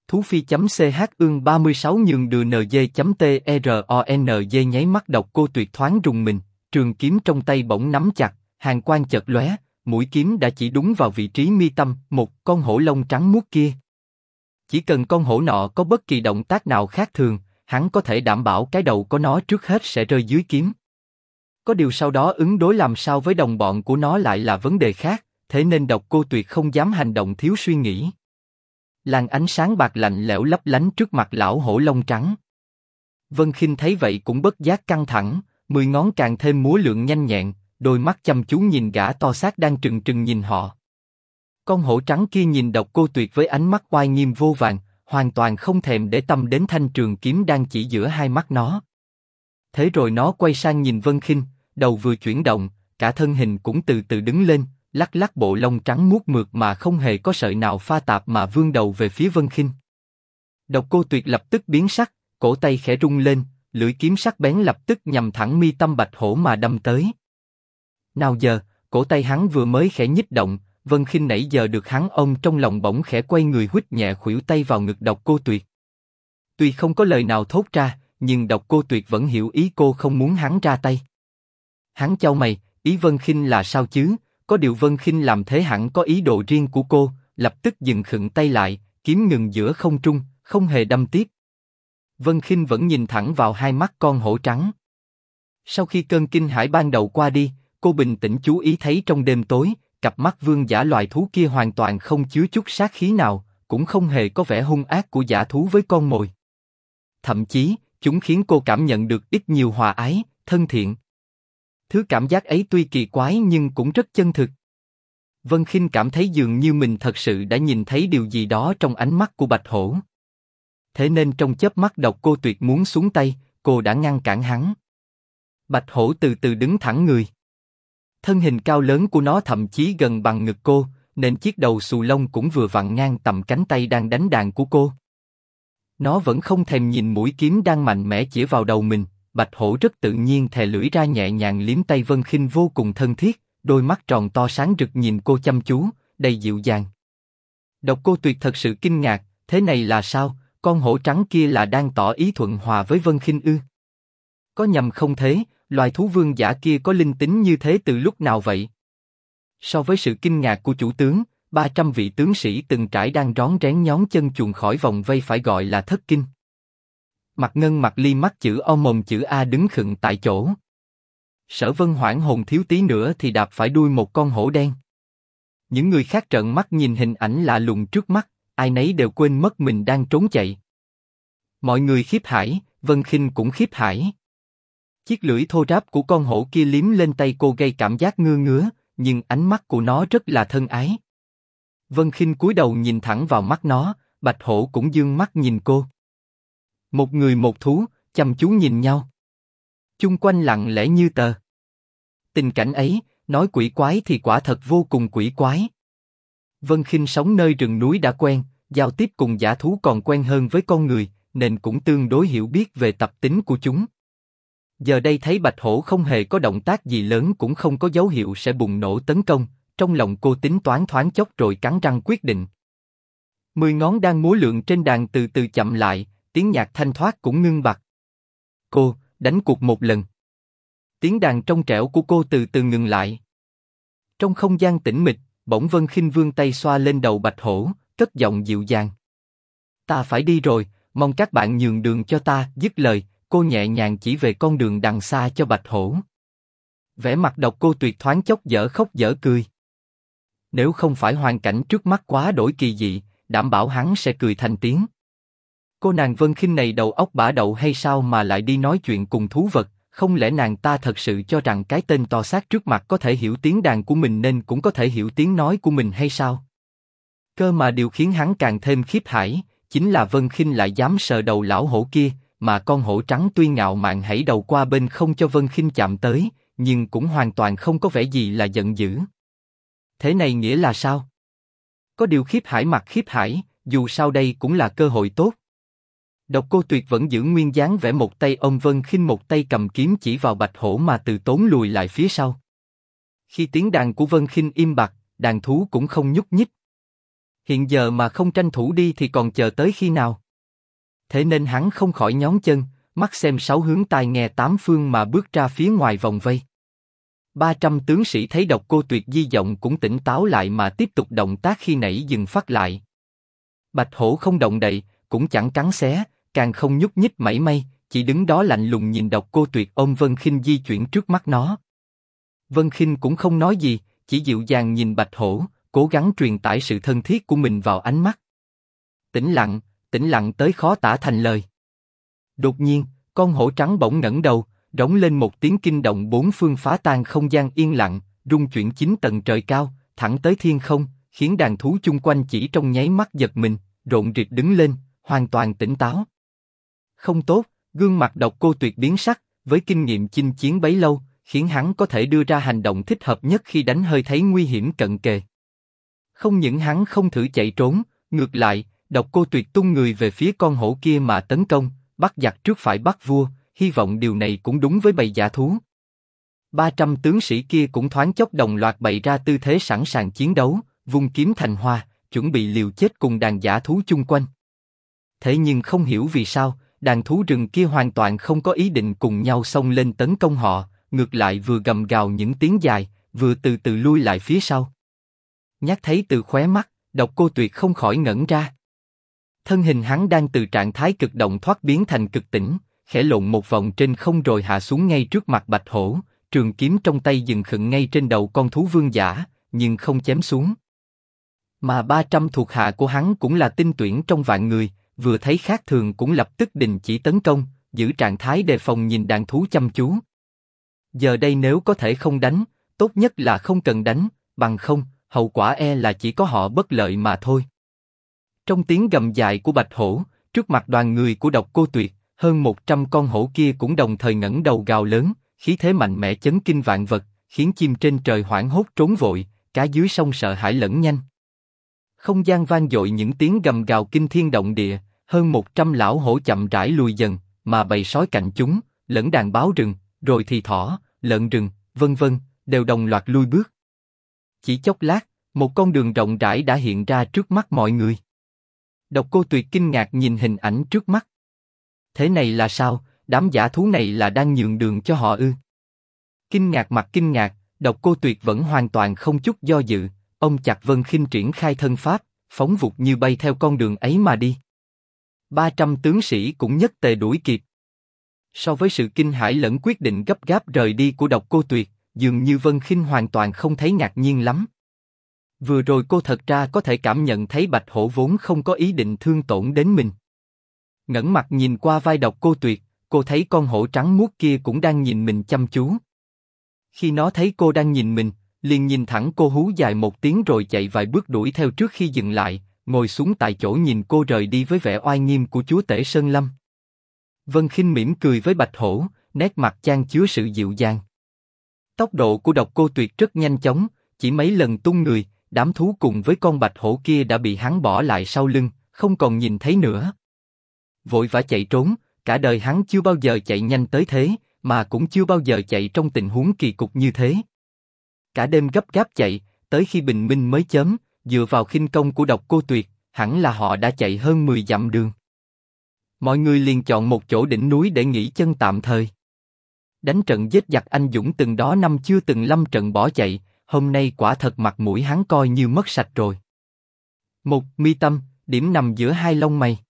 Thú phi.ch ương 36 nhường đừa nj.tronj nháy mắt Độc Cô Tuyệt thoáng rùng mình, trường kiếm trong tay bỗng nắm chặt, hàn quang chợt lóe, mũi kiếm đã chỉ đúng vào vị trí mi tâm một con hổ lông trắng muốt kia. Chỉ cần con hổ nọ có bất kỳ động tác nào khác thường, hắn có thể đảm bảo cái đầu của nó trước hết sẽ rơi dưới kiếm. Có điều sau đó ứng đối làm sao với đồng bọn của nó lại là vấn đề khác, thế nên Độc Cô Tuyệt không dám hành động thiếu suy nghĩ. Làn ánh sáng bạc lạnh lẽo lấp lánh trước mặt lão hổ lông trắng. Vân Khinh thấy vậy cũng bất giác căng thẳng, 10 ngón càng thêm múa lượn nhanh nhẹn, đôi mắt chăm chú nhìn gã to xác đang trừng trừng nhìn họ. Con hổ trắng kia nhìn Độc Cô Tuyệt với ánh mắt oai nghiêm vô vàn, hoàn toàn không thèm để tâm đến thanh trường kiếm đang chỉ giữa hai mắt nó. Thế rồi nó quay sang nhìn Vân Khinh, đầu vừa chuyển động, cả thân hình cũng từ từ đứng lên, lắc lắc bộ lông trắng muốt mượt mà không hề có sợi nào pha tạp mà vươn đầu về phía Vân Khinh. Độc Cô Tuyệt lập tức biến sắc, cổ tay khẽ rung lên, lưỡi kiếm sắc bén lập tức nhằm thẳng mi tâm bạch hổ mà đâm tới. Nào giờ, cổ tay hắn vừa mới khẽ nhích động, Vân Khinh nãy giờ được hắn ôm trong lòng bỗng khẽ quay người huýt nhẹ khuỷu tay vào ngực Độc Cô Tuyệt. Tuy không có lời nào thốt ra, nhưng Độc Cô Tuyệt vẫn hiểu ý cô không muốn hắn ra tay. Hắn chau mày, ý Vân Khinh là sao chứ? Có điều Vân Khinh làm thế hẳn có ý đồ riêng của cô, lập tức dừng khựng tay lại, kiếm ngừng giữa không trung, không hề đâm tiếp. Vân Khinh vẫn nhìn thẳng vào hai mắt con hổ trắng. Sau khi cơn kinh hãi ban đầu qua đi, cô bình tĩnh chú ý thấy trong đêm tối, cặp mắt vương giả loài thú kia hoàn toàn không chứa chút sát khí nào, cũng không hề có vẻ hung ác của dã thú với con mồi. Thậm chí, chúng khiến cô cảm nhận được ít nhiều hòa ái, thân thiện. Thứ cảm giác ấy tuy kỳ quái nhưng cũng rất chân thực. Vân Khinh cảm thấy dường như mình thật sự đã nhìn thấy điều gì đó trong ánh mắt của bạch hổ. Thế nên trong chớp mắt Độc Cô Tuyệt muốn xuống tay, cô đã ngăn cản hắn. Bạch hổ từ từ đứng thẳng người. Thân hình cao lớn của nó thậm chí gần bằng ngực cô, nên chiếc đầu xù lông cũng vừa vặn ngang tầm cánh tay đang đánh đàn của cô. Nó vẫn không thèm nhìn mũi kiếm đang mạnh mẽ chĩa vào đầu mình. Bạch hổ rất tự nhiên thè lưỡi ra nhẹ nhàng liếm tay Vân Khinh vô cùng thân thiết, đôi mắt tròn to sáng rực nhìn cô chăm chú, đầy dịu dàng. Độc Cô Tuyệt thật sự kinh ngạc, thế này là sao? Con hổ trắng kia là đang tỏ ý thuận hòa với Vân Khinh ư? Có nhầm không thế? Loài thú vương giả kia có linh tính như thế từ lúc nào vậy? So với sự kinh ngạc của chủ tướng, 300 vị tướng sĩ từng trải đang rón rén nhón chân chuồn khỏi vòng vây phải gọi là thất kinh. Mặt Ngân Mặt Ly mắt chữ O mồm chữ A đứng khựng tại chỗ. Sở Vân hoảng hồn thiếu tí nữa thì đạp phải đuôi một con hổ đen. Những người khác trợn mắt nhìn hình ảnh lạ lùng trước mắt, ai nấy đều quên mất mình đang trốn chạy. Mọi người khiếp hải, Vân Khinh cũng khiếp hải. Chiếc lưỡi thô ráp của con hổ kia liếm lên tay cô gây cảm giác ngứa ngứa, nhưng ánh mắt của nó rất là thân ái. Vân Khinh cúi đầu nhìn thẳng vào mắt nó, bạch hổ cũng dương mắt nhìn cô. Một người một thú, chăm chú nhìn nhau. Chung quanh lặng lẽ như tờ. Tình cảnh ấy, nói quỷ quái thì quả thật vô cùng quỷ quái. Vân Khinh sống nơi rừng núi đã quen, giao tiếp cùng dã thú còn quen hơn với con người, nên cũng tương đối hiểu biết về tập tính của chúng. Giờ đây thấy bạch hổ không hề có động tác gì lớn cũng không có dấu hiệu sẽ bùng nổ tấn công, trong lòng cô tính toán thoáng chốc rồi cắn răng quyết định. 10 ngón đang múa lượn trên đàn từ từ chậm lại, tiếng nhạc thanh thoát cũng ngưng bặt. Cô đánh cuộc một lần. Tiếng đàn trong trẻo của cô từ từ ngừng lại. Trong không gian tĩnh mịch, bỗng Vân Khinh vươn tay xoa lên đầu bạch hổ, cất giọng dịu dàng. Ta phải đi rồi, mong các bạn nhường đường cho ta. Dứt lời, cô nhẹ nhàng chỉ về con đường đằng xa cho bạch hổ. Vẻ mặt Độc Cô Tuyệt thoáng chốc dở khóc dở cười. Nếu không phải hoàn cảnh trước mắt quá đổi kỳ dị, đảm bảo hắn sẽ cười thành tiếng. Cô nàng Vân Khinh này đầu óc bả đậu hay sao mà lại đi nói chuyện cùng thú vật? Không lẽ nàng ta thật sự cho rằng cái tên to xác trước mặt có thể hiểu tiếng đàn của mình nên cũng có thể hiểu tiếng nói của mình hay sao? Cơ mà điều khiến hắn càng thêm khiếp hải, chính là Vân Khinh lại dám sờ đầu lão hổ kia, mà con hổ trắng tuy ngạo mạn hãy đầu qua bên không cho Vân Khinh chạm tới, nhưng cũng hoàn toàn không có vẻ gì là giận dữ. Thế này nghĩa là sao? Có điều khiếp hải mặt khiếp hải, dù sao đây cũng là cơ hội tốt. Độc Cô Tuyệt vẫn giữ nguyên dáng vẻ một tay ôm Vân Khinh một tay cầm kiếm chỉ vào bạch hổ mà từ tốn lùi lại phía sau. Khi tiếng đàn của Vân Khinh im bặt, đàn thú cũng không nhúc nhích. Hiện giờ mà không tranh thủ đi thì còn chờ tới khi nào? Thế nên hắn không khỏi nhón chân, mắt xem sáu hướng tai nghe tám phương mà bước ra phía ngoài vòng vây. 300 tướng sĩ thấy Độc Cô Tuyệt di động cũng tỉnh táo lại mà tiếp tục động tác khi nãy dừng phát lại. Bạch Hổ không động đậy, cũng chẳng cắn xé, càng không nhúc nhích mảy may, chỉ đứng đó lạnh lùng nhìn Độc Cô Tuyệt ôm Vân Khinh di chuyển trước mắt nó. Vân Khinh cũng không nói gì, chỉ dịu dàng nhìn Bạch Hổ, cố gắng truyền tải sự thân thiết của mình vào ánh mắt. Tĩnh lặng tới khó tả thành lời. Đột nhiên, con hổ trắng bỗng ngẩng đầu, rống lên một tiếng kinh động bốn phương phá tan không gian yên lặng, rung chuyển 9 tầng trời cao, thẳng tới thiên không, khiến đàn thú chung quanh chỉ trong nháy mắt giật mình, rộn rịp đứng lên, hoàn toàn tỉnh táo. Không tốt, gương mặt Độc Cô Tuyệt biến sắc, với kinh nghiệm chinh chiến bấy lâu, khiến hắn có thể đưa ra hành động thích hợp nhất khi đánh hơi thấy nguy hiểm cận kề. Không những hắn không thử chạy trốn, ngược lại, Độc Cô Tuyệt tung người về phía con hổ kia mà tấn công, bắt giặc trước phải bắt vua, hy vọng điều này cũng đúng với bầy dã thú. 300 tướng sĩ kia cũng thoáng chốc đồng loạt bày ra tư thế sẵn sàng chiến đấu, vung kiếm thành hoa, chuẩn bị liều chết cùng đàn dã thú chung quanh. Thế nhưng không hiểu vì sao, đàn thú rừng kia hoàn toàn không có ý định cùng nhau xông lên tấn công họ, ngược lại vừa gầm gào những tiếng dài, vừa từ từ lui lại phía sau. Nhát thấy từ khóe mắt, Độc Cô Tuyệt không khỏi ngẩn ra. Thân hình hắn đang từ trạng thái cực động thoát biến thành cực tĩnh, khẽ lộn một vòng trên không rồi hạ xuống ngay trước mặt Bạch Hổ, trường kiếm trong tay dừng khựng ngay trên đầu con thú vương giả, nhưng không chém xuống. Mà 300 thuộc hạ của hắn cũng là tinh tuyển trong vạn người, vừa thấy khác thường cũng lập tức đình chỉ tấn công, giữ trạng thái đề phòng nhìn đàn thú chăm chú. Giờ đây nếu có thể không đánh, tốt nhất là không cần đánh, bằng không, hậu quả e là chỉ có họ bất lợi mà thôi. Trong tiếng gầm dài của Bạch Hổ, trước mặt đoàn người của Độc Cô Tuyệt, hơn 100 con hổ kia cũng đồng thời ngẩng đầu gào lớn, khí thế mạnh mẽ chấn kinh vạn vật, khiến chim trên trời hoảng hốt trốn vội, cá dưới sông sợ hãi lẫn nhanh. Không gian vang dội những tiếng gầm gào kinh thiên động địa, hơn 100 lão hổ chậm rãi lùi dần, mà bầy sói cạnh chúng, lẫn đàn báo rừng, rồi thì thỏ, lợn rừng, vân vân, đều đồng loạt lui bước. Chỉ chốc lát, một con đường rộng rãi đã hiện ra trước mắt mọi người. Độc Cô Tuyệt kinh ngạc nhìn hình ảnh trước mắt. Thế này là sao? Đám dã thú này là đang nhường đường cho họ ư? Kinh ngạc mặt kinh ngạc, Độc Cô Tuyệt vẫn hoàn toàn không chút do dự, ông chặt Vân Khinh triển khai thân pháp, phóng vụt như bay theo con đường ấy mà đi. 300 tướng sĩ cũng nhất tề đuổi kịp. So với sự kinh hãi lẫn quyết định gấp gáp rời đi của Độc Cô Tuyệt, dường như Vân Khinh hoàn toàn không thấy ngạc nhiên lắm. Vừa rồi cô thật ra có thể cảm nhận thấy Bạch Hổ vốn không có ý định thương tổn đến mình. Ngẩng mặt nhìn qua vai Độc Cô Tuyệt, cô thấy con hổ trắng muốt kia cũng đang nhìn mình chăm chú. Khi nó thấy cô đang nhìn mình, liền nhìn thẳng cô hú dài một tiếng rồi chạy vài bước đuổi theo trước khi dừng lại, ngồi xuống tại chỗ nhìn cô rời đi với vẻ oai nghiêm của chúa tể Sơn Lâm. Vân Khinh mỉm cười với Bạch Hổ, nét mặt chan chứa sự dịu dàng. Tốc độ của Độc Cô Tuyệt rất nhanh chóng, chỉ mấy lần tung người, đám thú cùng với con bạch hổ kia đã bị hắn bỏ lại sau lưng, không còn nhìn thấy nữa. Vội vã chạy trốn, cả đời hắn chưa bao giờ chạy nhanh tới thế, mà cũng chưa bao giờ chạy trong tình huống kỳ cục như thế. Cả đêm gấp gáp chạy, tới khi bình minh mới chớm, dựa vào khinh công của Độc Cô Tuyệt, hẳn là họ đã chạy hơn 10 dặm đường. Mọi người liền chọn một chỗ đỉnh núi để nghỉ chân tạm thời. Đánh trận giết giặc anh dũng từng đó năm chưa từng lâm trận bỏ chạy, hôm nay quả thật mặt mũi hắn coi như mất sạch rồi. Một mi tâm, điểm nằm giữa hai lông mày.